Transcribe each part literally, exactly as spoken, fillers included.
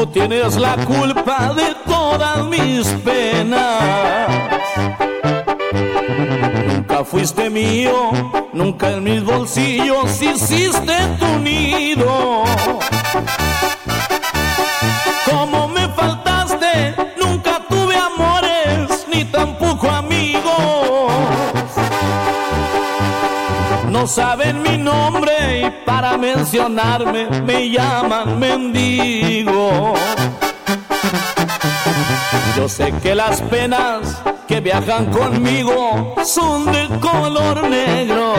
tienes la culpa de todas mis penas. Nunca fuiste mío, nunca en mis bolsillos hiciste tu nido. Como me faltaste, nunca tuve amores, ni tampoco amigos. No saben mi nombre y para mencionarme me llaman mendigo. Yo sé que las penas que viajan conmigo son de color negro.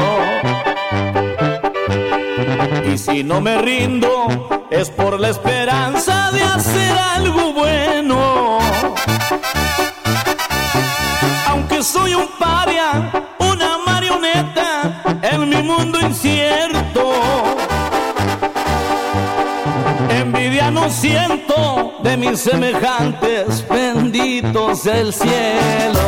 Y si no me rindo es por la esperanza de hacer algo bueno. Aunque soy un paria, una marioneta en mi mundo incierto, envidia no siento de mis semejantes, benditos del cielo.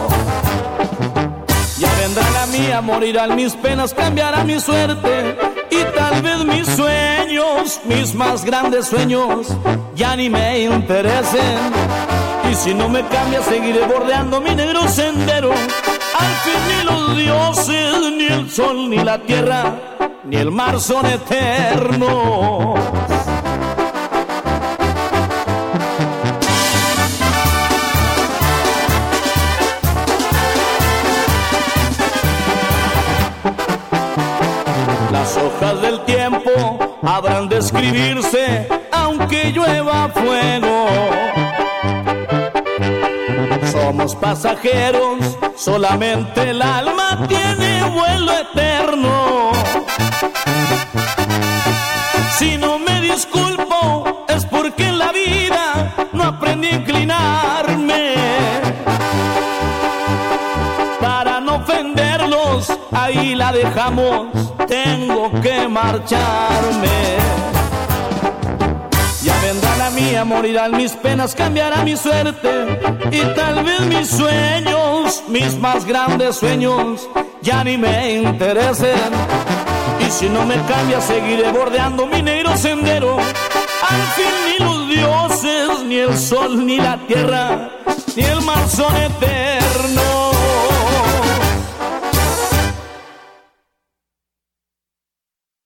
Ya vendrá la mía, morirán mis penas, cambiará mi suerte y tal vez mis sueños, mis más grandes sueños, ya ni me interesen. Y si no me cambia seguiré bordeando mi negro sendero. Al fin ni los dioses, ni el sol, ni la tierra, ni el mar son eternos. Las hojas del tiempo habrán de escribirse aunque llueva fuego. Somos pasajeros, solamente el alma tiene vuelo eterno. Si no me disculpo es porque en la vida no aprendí a inclinarme. Para no ofenderlos, ahí la dejamos, tengo que marcharme. Ya vendrá la mía, morirán mis penas, cambiará mi suerte y tal vez mis sueños, mis más grandes sueños, ya ni me interesen. Y si no me cambia seguiré bordeando mi negro sendero. Al fin ni los dioses, ni el sol, ni la tierra, ni el mar son eternos.